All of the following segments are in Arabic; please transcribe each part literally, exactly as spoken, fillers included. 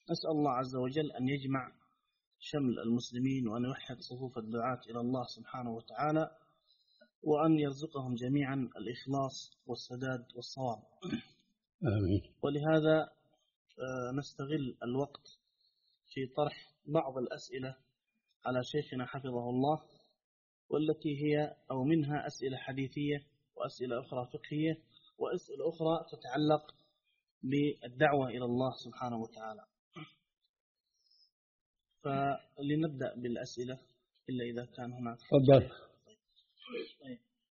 نسأل الله عز وجل أن يجمع شمل المسلمين وأن يوحد صفوف الدعاة إلى الله سبحانه وتعالى، وأن يرزقهم جميعا الإخلاص والسداد والصواب. آمين. ولهذا نستغل الوقت في طرح بعض الأسئلة على شيخنا حفظه الله، والتي هي أو منها أسئلة حديثية وأسئلة أخرى فقهية وأسئلة أخرى تتعلق بالدعوة إلى الله سبحانه وتعالى. فلنبدأ بالأسئلة إلا إذا كان هناك. تفضل. طيب.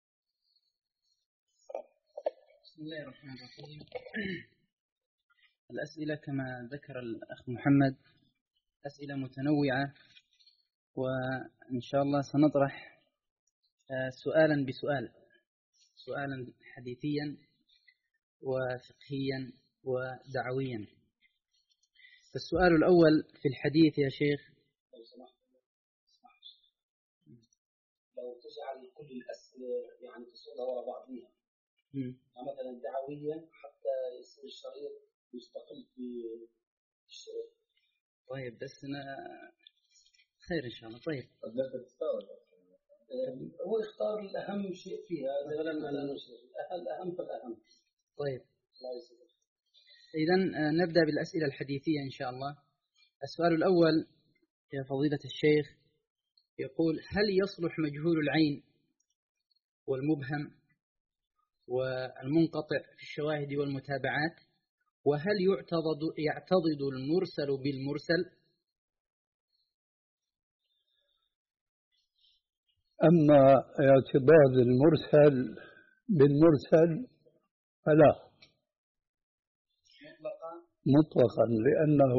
بسم الله الرحمن الرحيم. الأسئلة كما ذكر الأخ محمد أسئلة متنوعة، وإن شاء الله سنطرح سؤالا بسؤال، سؤالا حديثيا وفقهيا ودعويا. السؤال الأول في الحديث يا شيخ، لو سمحت لو تجعل كل الأسئلة يعني تصلها وراء بعضها، مثلا دعويا حتى يصير الشريط مستقل في الشريط. طيب بس أنا خير إن شاء الله. طيب هو يختار الأهم شيء فيها، مثلا الأهم فالأهم. طيب إذن نبدأ بالأسئلة الحديثية إن شاء الله. السؤال الأول يا فضيلة الشيخ يقول: هل يصلح مجهول العين والمبهم والمنقطع في الشواهد والمتابعات؟ وهل يعتضد يعتضد المرسل بالمرسل؟ أما اعتضاد المرسل بالمرسل فلا مطلقا، لأنه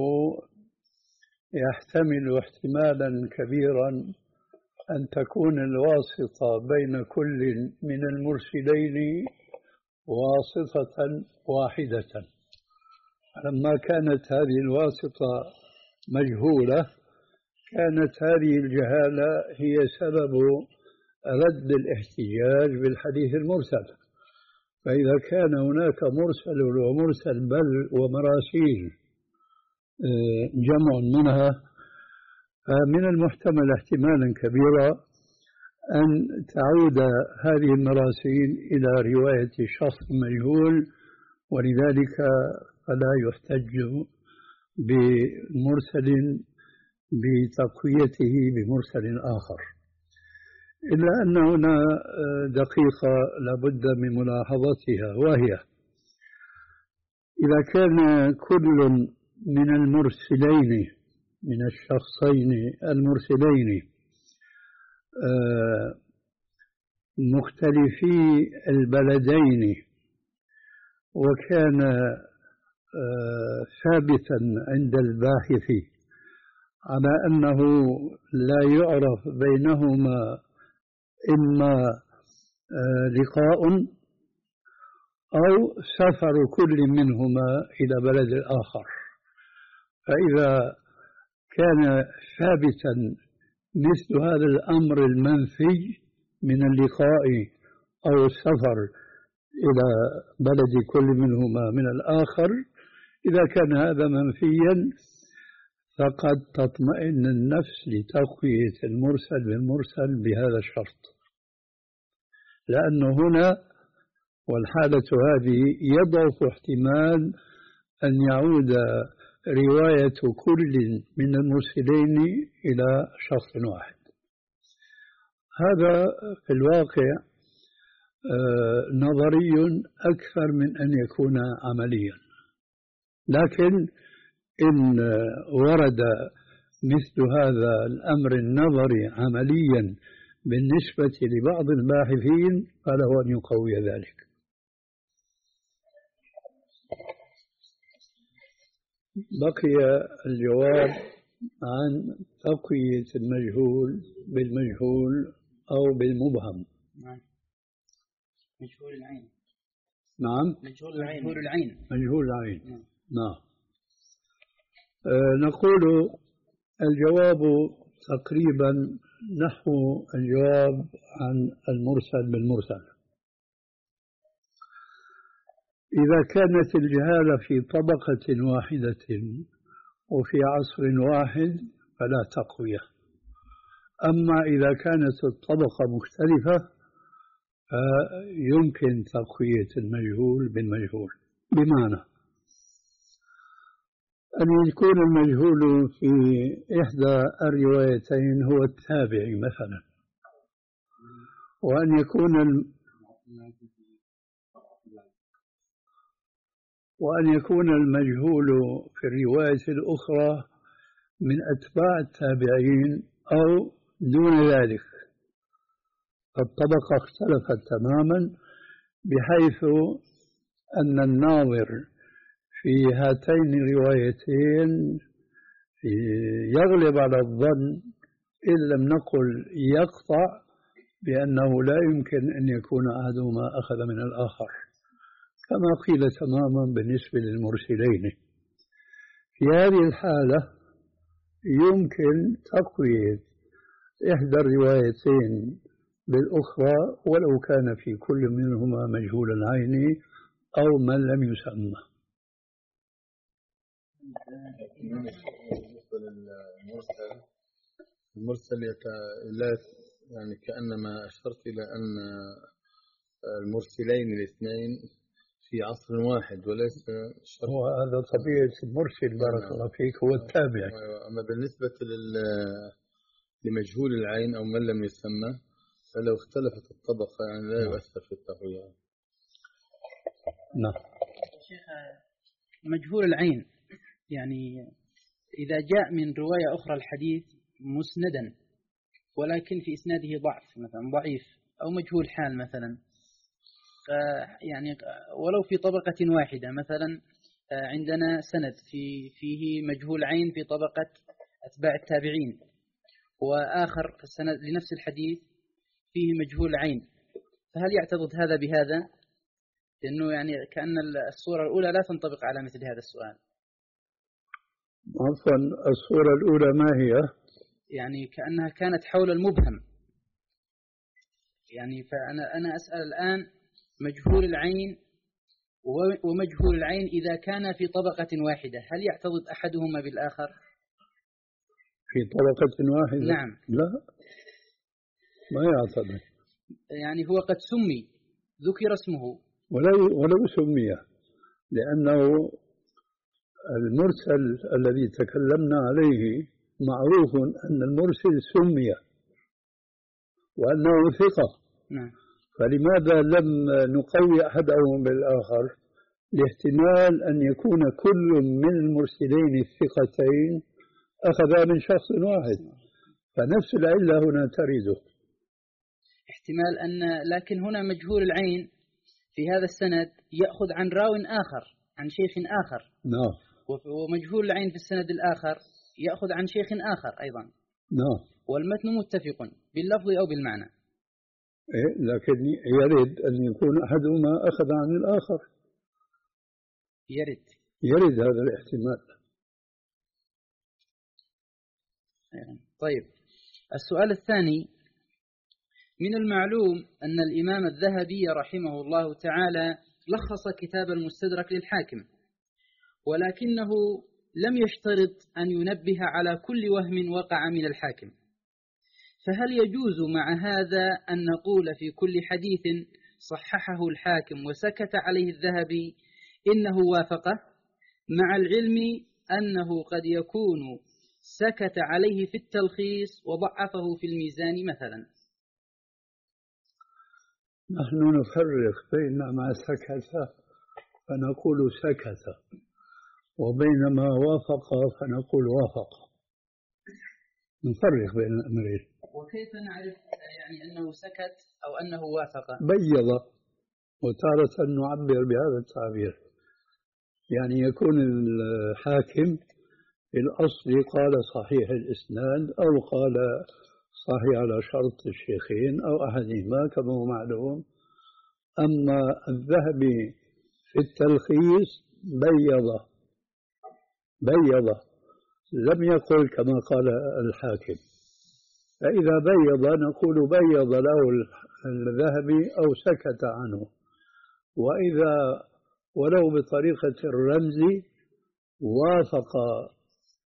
يحتمل احتمالا كبيرا أن تكون الواسطة بين كل من المرسلين واسطة واحدة. لما كانت هذه الواسطة مجهولة كانت هذه الجهالة هي سبب رد الاحتجاج بالحديث المرسل. فإذا كان هناك مرسل ومرسل بل ومراسيل جمع منها، فمن المحتمل احتمالا كبيرا أن تعود هذه المراسيل إلى رواية شخص مجهول، ولذلك فلا يحتج بمرسل بتقويته بمرسل آخر. إلا أن هنا دقيقة لابد من ملاحظتها، وهي إذا كان كل من المرسلين من الشخصين المرسلين مختلفي البلدين، وكان ثابتا عند الباحث على أنه لا يعرف بينهما إما لقاء أو سفر كل منهما إلى بلد آخر، فإذا كان ثابتا مثل هذا الأمر المنفي من اللقاء أو السفر إلى بلد كل منهما من الآخر، إذا كان هذا منفيا فقد تطمئن النفس لتقوية المرسل بالمرسل بهذا الشرط، لأنه هنا والحالة هذه يضعف احتمال أن يعود رواية كل من المرسلين إلى شخص واحد. هذا في الواقع نظري أكثر من أن يكون عمليا، لكن إن ورد مثل هذا الأمر النظري عمليا بالنسبة لبعض الباحثين فله أن يقوي ذلك. بقي الجواب عن تقوية المجهول بالمجهول أو بالمبهم. نعم. مجهول العين. نعم. مجهول العين. مجهول العين. مجهول العين. نعم. نعم. أه نقول الجواب تقريبا نحو الجواب عن المرسل بالمرسل. إذا كانت الجهالة في طبقة واحدة وفي عصر واحد فلا تقوية. أما إذا كانت الطبقة مختلفة فيمكن تقوية المجهول بالمجهول، بمعنى أن يكون المجهول في إحدى الروايتين هو التابعي مثلا، وأن يكون الم... وأن يكون المجهول في الرواية الأخرى من أتباع التابعين أو دون ذلك. الطبقة اختلفت تماما بحيث أن الناظر في هاتين الروايتين يغلب على الظن إن لم نقل يقطع بأنه لا يمكن أن يكون أحدهما أخذ من الآخر، كما قيل تماما بالنسبة للمرسلين. في هذه الحالة يمكن تقوية إحدى الروايتين بالأخرى ولو كان في كل منهما مجهول العين أو من لم يسمى. بالنسبة للمرسل، المرسل لا يعني كأنما أشرت إلى أن المرسلين الاثنين في عصر واحد وليس شرط. هو هذا طبيعة المرسل بارك الله فيك، هو التابع. أما بالنسبة لمجهول العين أو من لم يسمى فلو اختلفت الطبقة يعني لا يؤثر في التقوية. نعم. شيخ مجهول العين يعني إذا جاء من رواية أخرى الحديث مسندا ولكن في إسناده ضعف مثلا ضعيف أو مجهول حال مثلا، يعني ولو في طبقة واحدة مثلا عندنا سند في فيه مجهول عين في طبقة أتباع التابعين، وآخر في السند لنفس الحديث فيه مجهول عين، فهل يعتضد هذا بهذا؟ لأنه يعني كأن الصورة الأولى لا تنطبق على مثل هذا السؤال. عفوا، الصورة الأولى ما هي؟ يعني كأنها كانت حول المبهم، يعني فأنا أنا أسأل الآن مجهول العين ومجهول العين إذا كان في طبقة واحدة هل يعتضد أحدهما بالآخر؟ في طبقة واحدة؟ نعم. لا، ما يعتضد. يعني هو قد سمي، ذكر اسمه ولو ولو سمي، لأنه المرسل الذي تكلمنا عليه معروف أن المرسل سمي وأنه ثقة. نعم. فلماذا لم نقوي أحدهم بالآخر؟ لاحتمال أن يكون كل من المرسلين الثقتين أخذا من شخص واحد، فنفس العلة هنا ترد. احتمال أن، لكن هنا مجهول العين في هذا السند يأخذ عن راو آخر عن شيخ آخر. نعم. ومجهول العين في السند الآخر يأخذ عن شيخ آخر أيضا. نعم. والمتن متفق باللفظ أو بالمعنى. إيه، لكن يرد أن يكون أحدهما أخذ عن الآخر. يرد. يرد هذا الاحتمال. طيب، السؤال الثاني: من المعلوم أن الإمام الذهبي رحمه الله تعالى لخص كتاب المستدرك للحاكم، ولكنه لم يشترط أن ينبه على كل وهم وقع من الحاكم، فهل يجوز مع هذا أن نقول في كل حديث صححه الحاكم وسكت عليه الذهبي إنه وافقه، مع العلم أنه قد يكون سكت عليه في التلخيص وضعفه في الميزان مثلا؟ نحن نفرق بين ما سكت فنقول سكت وبين ما وافق فنقول وافق، نفرق بين الأمرين. وكيف نعرف يعني أنه سكت أو أنه وافق؟ بيض، وتارة نعبر بهذا التعبير، يعني يكون الحاكم في الأصل قال صحيح الإسناد أو قال صحيح على شرط الشيخين أو أحدهما كما هو معلوم. أما الذهبي في التلخيص بيض بيض لم يقل كما قال الحاكم، فإذا بيض نقول بيض له الذهبي أو سكت عنه، وإذا ولو بطريقة الرمز وافق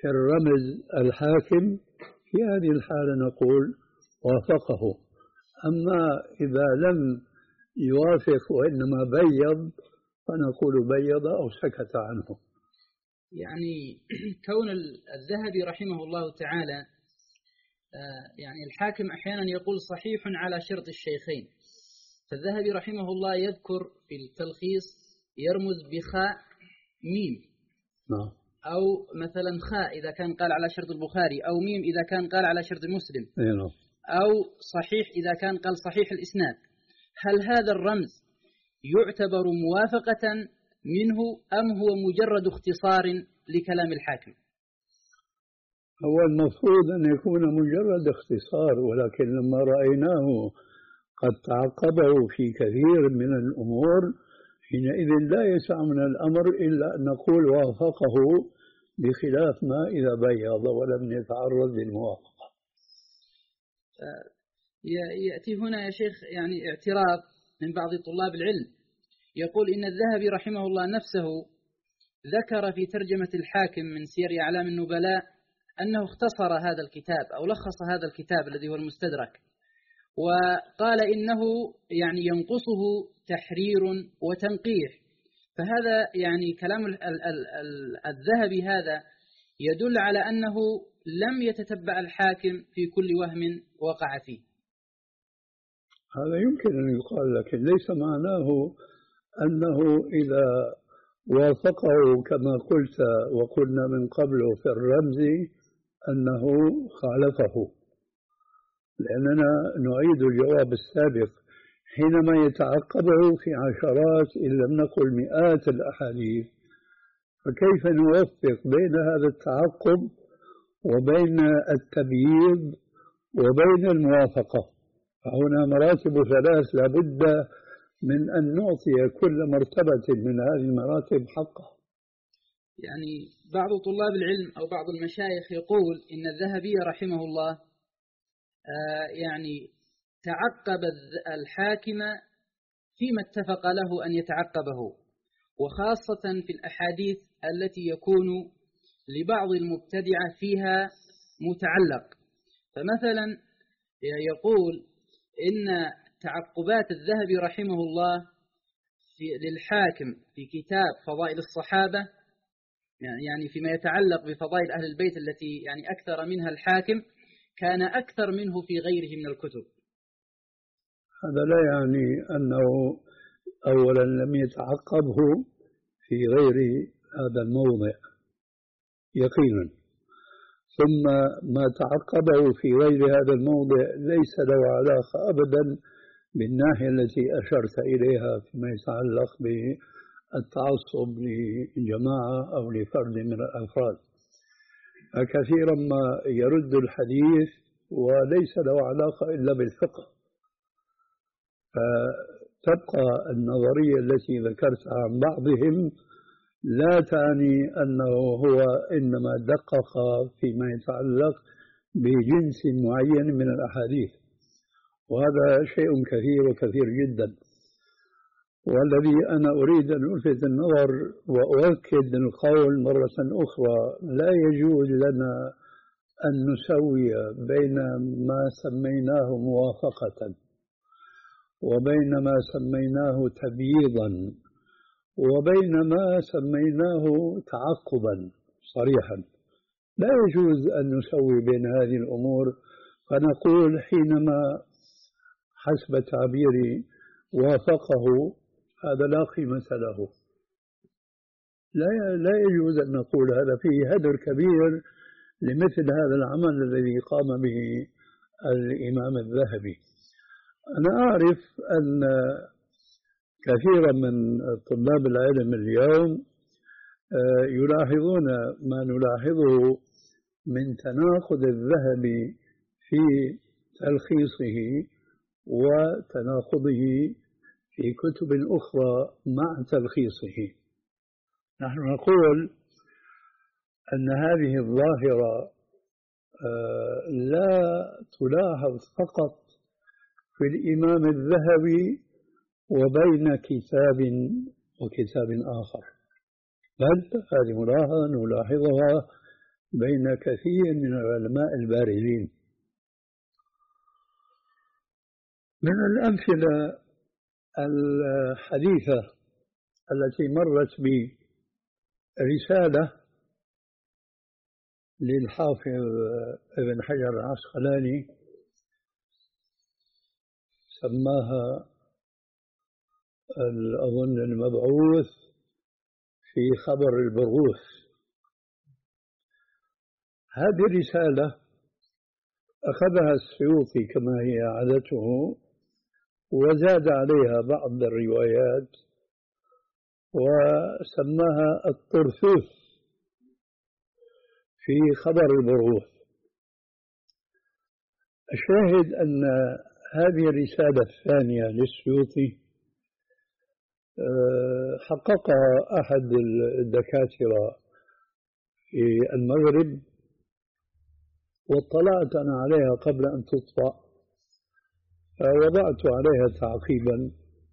في الرمز الحاكم في هذه الحالة نقول وافقه. أما إذا لم يوافق وإنما بيض فنقول بيض أو سكت عنه. يعني كون الذهبي رحمه الله تعالى يعني الحاكم أحيانا يقول صحيح على شرط الشيخين، فالذهبي رحمه الله يذكر في التلخيص يرمز بخاء ميم، أو مثلا خاء إذا كان قال على شرط البخاري، أو ميم إذا كان قال على شرط مسلم، أو صحيح إذا كان قال صحيح الإسناد. هل هذا الرمز يعتبر موافقة منه أم هو مجرد اختصار لكلام الحاكم؟ هو المفروض أن يكون مجرد اختصار، ولكن لما رأيناه قد تعقبه في كثير من الأمور حينئذ لا يسع من الأمر إلا أن نقول وافقه، بخلاف ما إذا بيض ولم يتعرض للموافقة. يأتي هنا يا شيخ يعني اعتراض من بعض طلاب العلم، يقول إن الذهبي رحمه الله نفسه ذكر في ترجمة الحاكم من سير أعلام النبلاء أنه اختصر هذا الكتاب أو لخص هذا الكتاب الذي هو المستدرك، وقال إنه يعني ينقصه تحرير وتنقيح. فهذا يعني كلام الذهبي هذا يدل على أنه لم يتتبع الحاكم في كل وهم وقع فيه. هذا يمكن أن يقال، لكن ليس معناه أنه إذا وافقه كما قلت وقلنا من قبل في الرمز أنه خالفه، لأننا نعيد الجواب السابق حينما يتعقبه في عشرات إن لم نقل مئات الأحاديث، فكيف نوفق بين هذا التعقب وبين التبييض وبين الموافقة؟ فهنا مراتب ثلاث لابد من أن نعطي كل مرتبة من هذه المراتب حقها. يعني بعض طلاب العلم أو بعض المشايخ يقول إن الذهبي رحمه الله آه يعني تعقب الحاكم فيما اتفق له أن يتعقبه، وخاصة في الأحاديث التي يكون لبعض المبتدعة فيها متعلق. فمثلا يقول إن تعقبات الذهبي رحمه الله في للحاكم في كتاب فضائل الصحابة، يعني فيما يتعلق بفضائل أهل البيت التي يعني أكثر منها الحاكم، كان أكثر منه في غيره من الكتب. هذا لا يعني أنه أولا لم يتعقبه في غير هذا الموضع يقينا، ثم ما تعقبه في غير هذا الموضع ليس له علاقة أبدا بالناحية التي أشرت إليها فيما يتعلق بالتعصب لجماعة أو لفرد من الأفراد. كثيرا ما يرد الحديث وليس له علاقة إلا بالفقه، فتبقى النظرية التي ذكرتها عن بعضهم لا تعني أنه هو إنما دقق فيما يتعلق بجنس معين من الأحاديث، وهذا شيء كثير وكثير جدا. والذي أنا أريد أن ألفت النظر وأؤكد القول مرة أخرى، لا يجوز لنا أن نسوي بين ما سميناه موافقة وبين ما سميناه تبييضا وبين ما سميناه تعقبا صريحا. لا يجوز أن نسوي بين هذه الأمور، فنقول حينما حسب تعبيري وافقه هذا لا قيمة له. لا لا يجوز أن نقول هذا، فيه هدر كبير لمثل هذا العمل الذي قام به الإمام الذهبي. أنا أعرف أن كثيرا من طلاب العلم اليوم يلاحظون ما نلاحظه من تناقض الذهبي في تلخيصه وتناقضه في كتب أخرى مع تلخيصه. نحن نقول أن هذه الظاهرة لا تلاحظ فقط في الإمام الذهبي وبين كتاب وكتاب آخر، بل هذه ملاحظة نلاحظها بين كثير من العلماء البارزين. من الأمثلة الحديثة التي مرت بي رسالة للحافظ ابن حجر العسقلاني سماها أظن المبعوث في خبر البرغوث. هذه الرسالة أخذها السيوطي كما هي عادته وزاد عليها بعض الروايات وسماها الطرثوث في خبر البرغوث. الشاهد أن هذه الرسالة الثانية للسيوطي حققها أحد الدكاترة في المغرب، واطلعت أنا عليها قبل أن تطبع فوضعت عليها تعقيبا،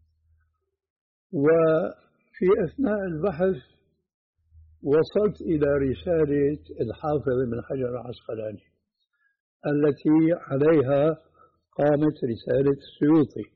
وفي أثناء البحث وصلت إلى رسالة الحافظ ابن حجر العسقلاني التي عليها قامت رسالة السيوطي،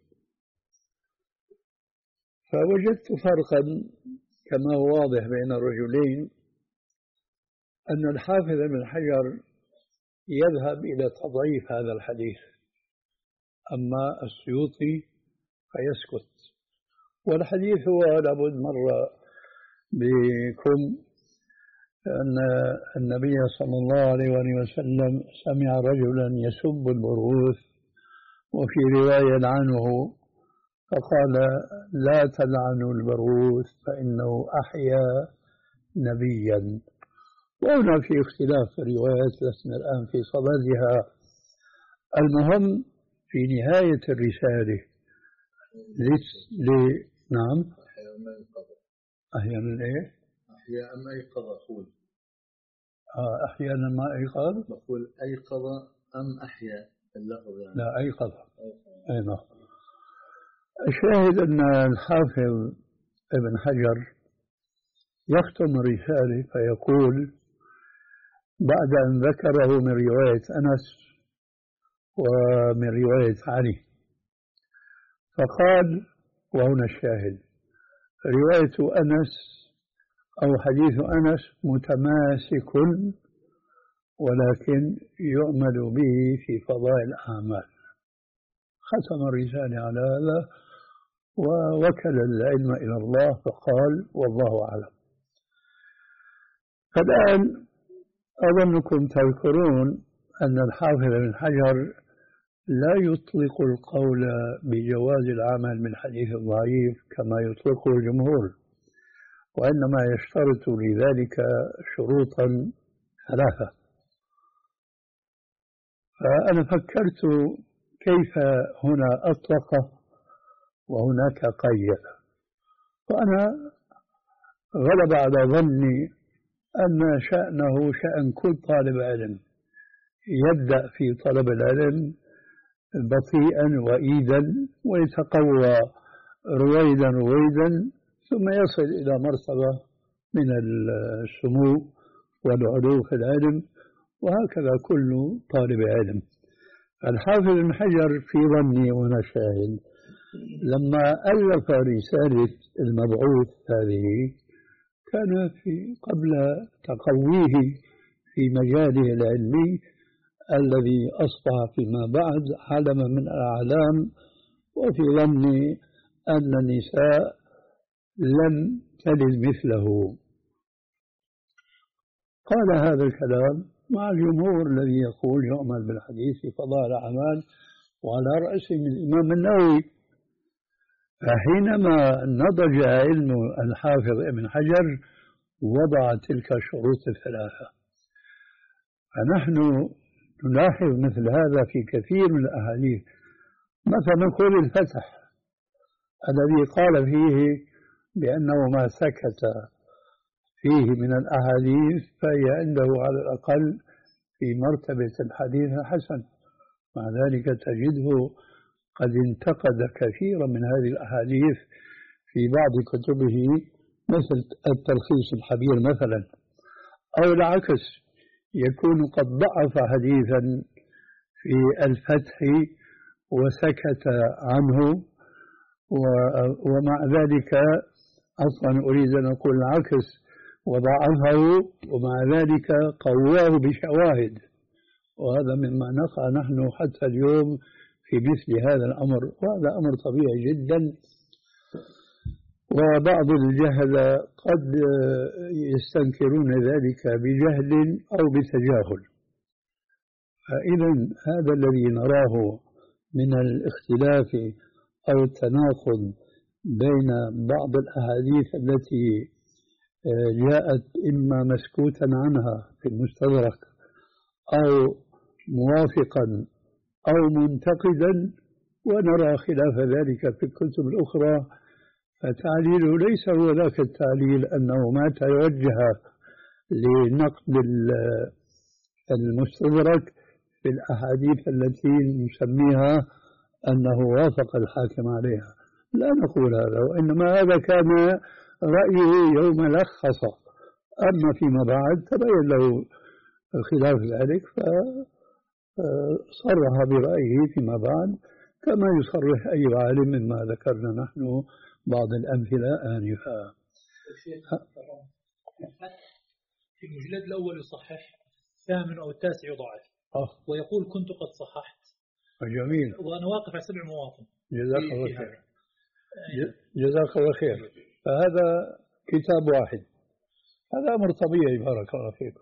فوجدت فرقا كما هو واضح بين الرجلين، أن الحافظ ابن حجر يذهب إلى تضعيف هذا الحديث، أما السيوطي فيسكت. والحديث هو لابد مر بكم أن النبي صلى الله عليه وسلم سمع رجلا يسب البرغوث، وفي رواية عنه فقال لا تلعنوا البرغوث فإنه أحيا نبيا. وهنا في اختلاف في الروايات لسنا الآن في صددها. المهم في نهاية الرسالة لس... ل... نعم أحياء ما يقضى أحيانا إيه؟ أحياء ما يقضى أقول آه أحيانا ما أيقظ نقول أيقظ أم أحيا اللفظ يعني. لا أيقظ أي نعم. الشاهد أن الحافظ ابن حجر يختم الرسالة فيقول بعد أن ذكره من رواية أنس ومن رواية علي فقال، وهنا الشاهد، رواية أنس أو حديث أنس متماسك ولكن يؤمل به في فضائل الأعمال. ختم الرسالة على هذا ووكل العلم إلى الله فقال والله أعلم. فالآن أظنكم تذكرون أن الحافظ بن حجر لا يطلق القول بجواز العمل بالحديث الضعيف كما يطلقه الجمهور، وإنما يشترط لذلك شروطا ثلاثة. فأنا فكرت كيف هنا أطلق وهناك قيد، وأنا غلب على ظني أن شأنه شأن كل طالب علم يبدأ في طلب العلم بطيئا وإيدا ويتقوى رويدا رويدا ثم يصل إلى مرتبة من السمو والعلو في العلم، وهكذا كل طالب علم. الحافظ بن حجر في ظني وأنا شاهد لما ألف رسالة المبعوث هذه كان في قبل تقويه في مجاله العلمي الذي أصبح فيما بعد علما من الأعلام، وفي ظني أن النساء لم تلد مثله. قال هذا الكلام مع الجمهور الذي يقول يؤمل بالحديث في فضائل الأعمال وعلى رأسهم الإمام النووي. فحينما نضج علم الحافظ ابن حجر وضع تلك الشروط الثلاثة. فنحن نلاحظ مثل هذا في كثير من الأحاديث، مثلا قول الفتح الذي قال فيه بأنه ما سكت فيه من الأحاديث فهي عنده على الأقل في مرتبة الحديث الحسن، مع ذلك تجده قد انتقد كثيرا من هذه الأحاديث في بعض كتبه مثل التلخيص الحبير مثلا، أو العكس يكون قد ضعف حديثا في الفتح وسكت عنه، ومع ذلك أصلا أريد أن أقول العكس، وضعفه ومع ذلك قواه بشواهد، وهذا مما نقع نحن حتى اليوم في مثل هذا الأمر، وهذا أمر طبيعي جدا. وبعض الجهلة قد يستنكرون ذلك بجهل أو بتجاهل. فإذا هذا الذي نراه من الاختلاف أو التناقض بين بعض الأحاديث التي جاءت إما مسكوتا عنها في المستدرك أو موافقا أو منتقدا، ونرى خلاف ذلك في الكتب الأخرى، فتعليله ليس هو ذاك التعليل أنه ما توجه لنقد المستدرك في الأحاديث التي نسميها أنه وافق الحاكم عليها، لا نقول هذا، وإنما هذا كان رأيه يوم لخص، أما فيما بعد تبين له خلاف ذلك فصرح برأيه فيما بعد، كما يصرح أي عالم مما ذكرنا نحن بعض الأمثلة آنفا. في المجلد الأول يصحح، الثامن أو التاسع يضاعف، ويقول كنت قد صححت. جميل. وأنا واقف على سبع مواطن. جزاك الله خير. جزاك الله خير. فهذا كتاب واحد، هذا أمر طبيعي، بارك الله فيكم.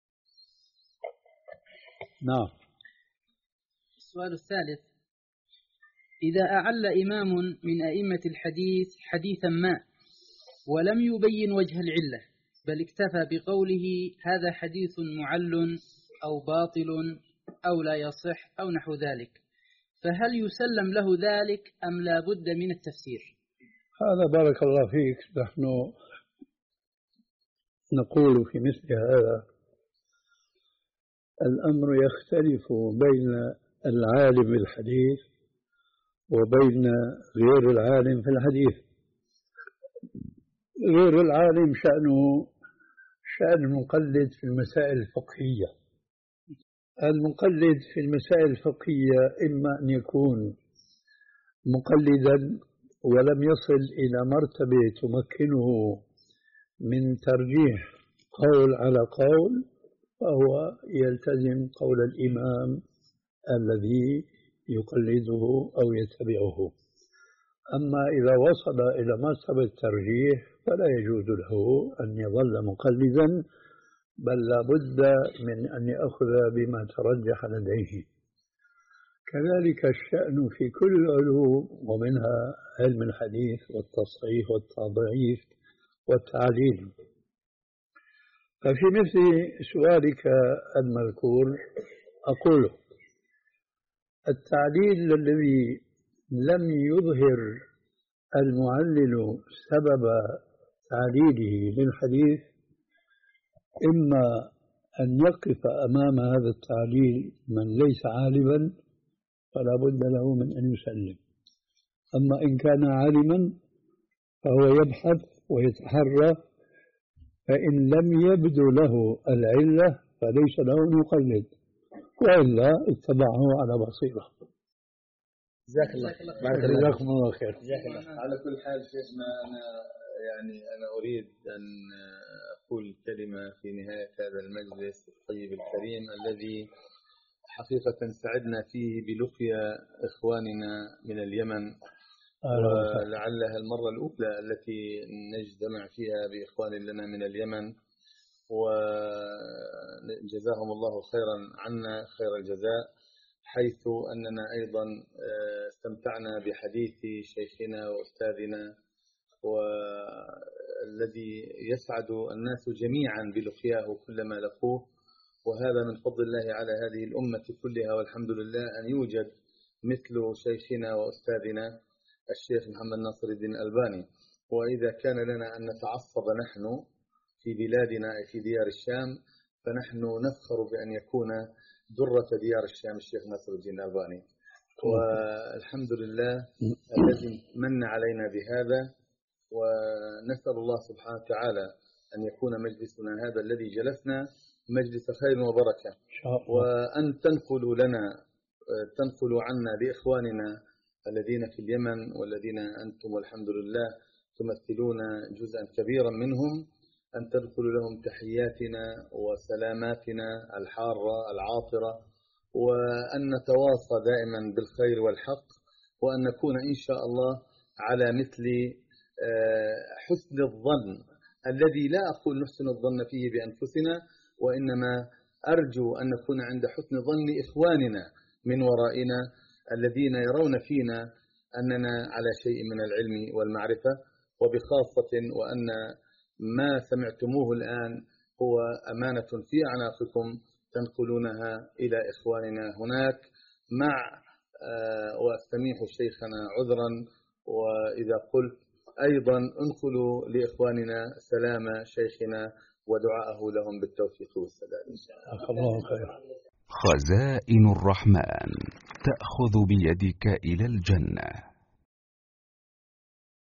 نعم. السؤال الثالث: إذا أعل إمام من أئمة الحديث حديثا ما ولم يبين وجه العلة، بل اكتفى بقوله هذا حديث معل أو باطل أو لا يصح أو نحو ذلك، فهل يسلم له ذلك أم لا بد من التفسير؟ هذا بارك الله فيك نحن نقول في مثل هذا الأمر يختلف بين العالم بالحديث وبين غير العالم في الحديث. غير العالم شأنه شأن المقلد في المسائل الفقهية. المقلد في المسائل الفقهية إما أن يكون مقلدا ولم يصل إلى مرتبة تمكنه من ترجيح قول على قول، فهو يلتزم قول الإمام الذي يقلده أو يتبعه. أما إذا وصل إلى مرتبة الترجيح فلا يجوز له أن يظل مقلدا، بل لا بد من أن يأخذ بما ترجح لديه. كذلك الشأن في كل العلوم، ومنها علم الحديث والتصحيح والتضعيف والتعليل. ففي مثل سؤالك المذكور أقول التعليل الذي لم يظهر المعلل سبب تعليله للحديث، إما أن يقف أمام هذا التعليل من ليس عالما فلا بد له من أن يسلم، أما إن كان عالما فهو يبحث ويتحرى، فإن لم يبدو له العلة فليس له أن يقلد، وإلا اتبعه على بصيرة. جزاك الله خير. جزاكم الله خير. على كل حال شيخنا، أنا يعني أنا أريد أن أقول كلمة في نهاية هذا المجلس الطيب الكريم الذي حقيقة سعدنا فيه بلقيا إخواننا من اليمن، ولعلها المرة الأولى التي نجتمع فيها بإخوان لنا من اليمن، وجزاهم الله خيرا عنا خير الجزاء، حيث أننا أيضا استمتعنا بحديث شيخنا وأستاذنا، والذي يسعد الناس جميعا بلقياه كلما لقوه، وهذا من فضل الله على هذه الأمة كلها، والحمد لله أن يوجد مثل شيخنا وأستاذنا الشيخ محمد ناصر الدين الألباني. وإذا كان لنا أن نتعصب نحن في بلادنا في ديار الشام، فنحن نفخر بأن يكون درة ديار الشام الشيخ ناصر الدين الألباني، والحمد لله الذي من علينا بهذا. ونسأل الله سبحانه وتعالى أن يكون مجلسنا هذا الذي جلسنا مجلس خير وبركة، وأن تنقلوا لنا تنقلوا عنا لإخواننا الذين في اليمن والذين أنتم والحمد لله تمثلون جزءا كبيرا منهم، أن تنقلوا لهم تحياتنا وسلاماتنا الحارة العاطرة، وأن نتواصى دائما بالخير والحق، وأن نكون إن شاء الله على مثل حسن الظن الذي لا أقول نحسن الظن فيه بأنفسنا، وإنما أرجو أن نكون عند حسن ظن إخواننا من ورائنا الذين يرون فينا أننا على شيء من العلم والمعرفة، وبخاصة وأن ما سمعتموه الآن هو أمانة في أعناقكم تنقلونها إلى إخواننا هناك مع وأستميح شيخنا عذرا، وإذا قلت أيضا انقلوا لإخواننا سلام شيخنا ودعاءه لهم بالتوفيق والسداد إن شاء الله. خزائن الرحمن تأخذ بيدك إلى الجنة.